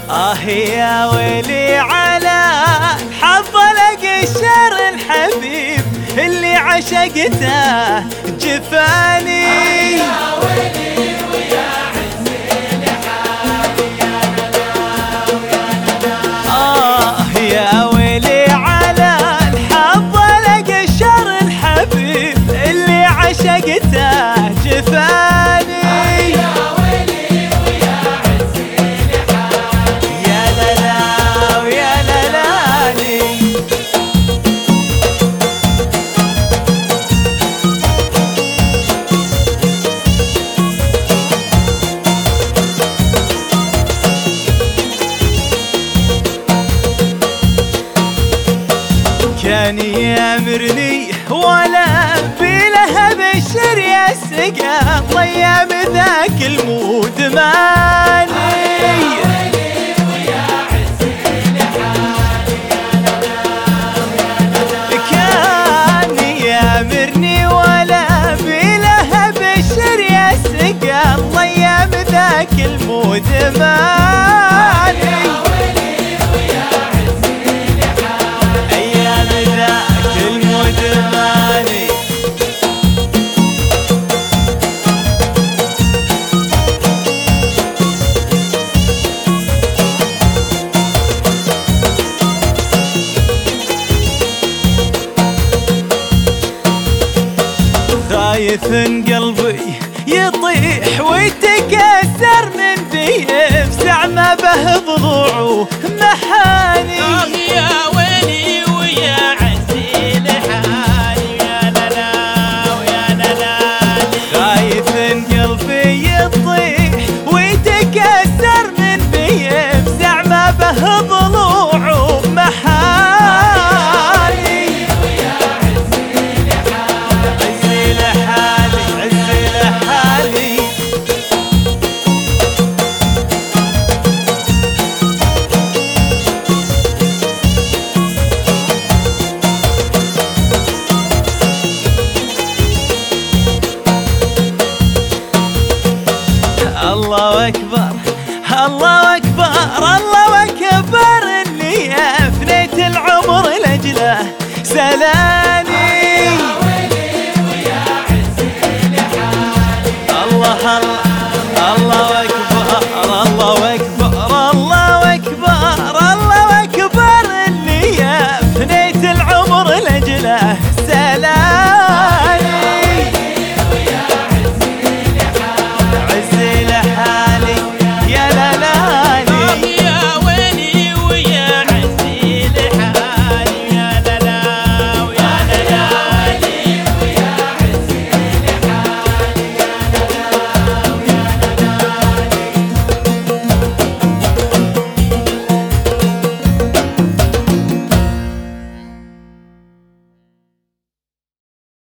يا ويلي على حظ القشر الحبيب اللي عشقته جفاني. يا ويلي ويا عزي لحالي يا ندى ويا ندى. يا ويلي على الحظ القشر الحبيب اللي عشقته جفاني. كان يامرني ولا بلهب الشر يسقى طيب ذاك المود ماني. كان يامرني ولا بلهب الشر يسقى طيب ذاك المود ماني. خايف قلبي يطيح ويتكسر من بيفزع ما به ضلوعه محاني. يا ويلي ويا عزي لحالي يا ندى ويا ندى. خايف قلبي يطيح ويتكسر من بيفزع ما به ضلوعه محاني. الله أكبر الله أكبر الله أكبر اللي أفنيت العمر لأجله سلام.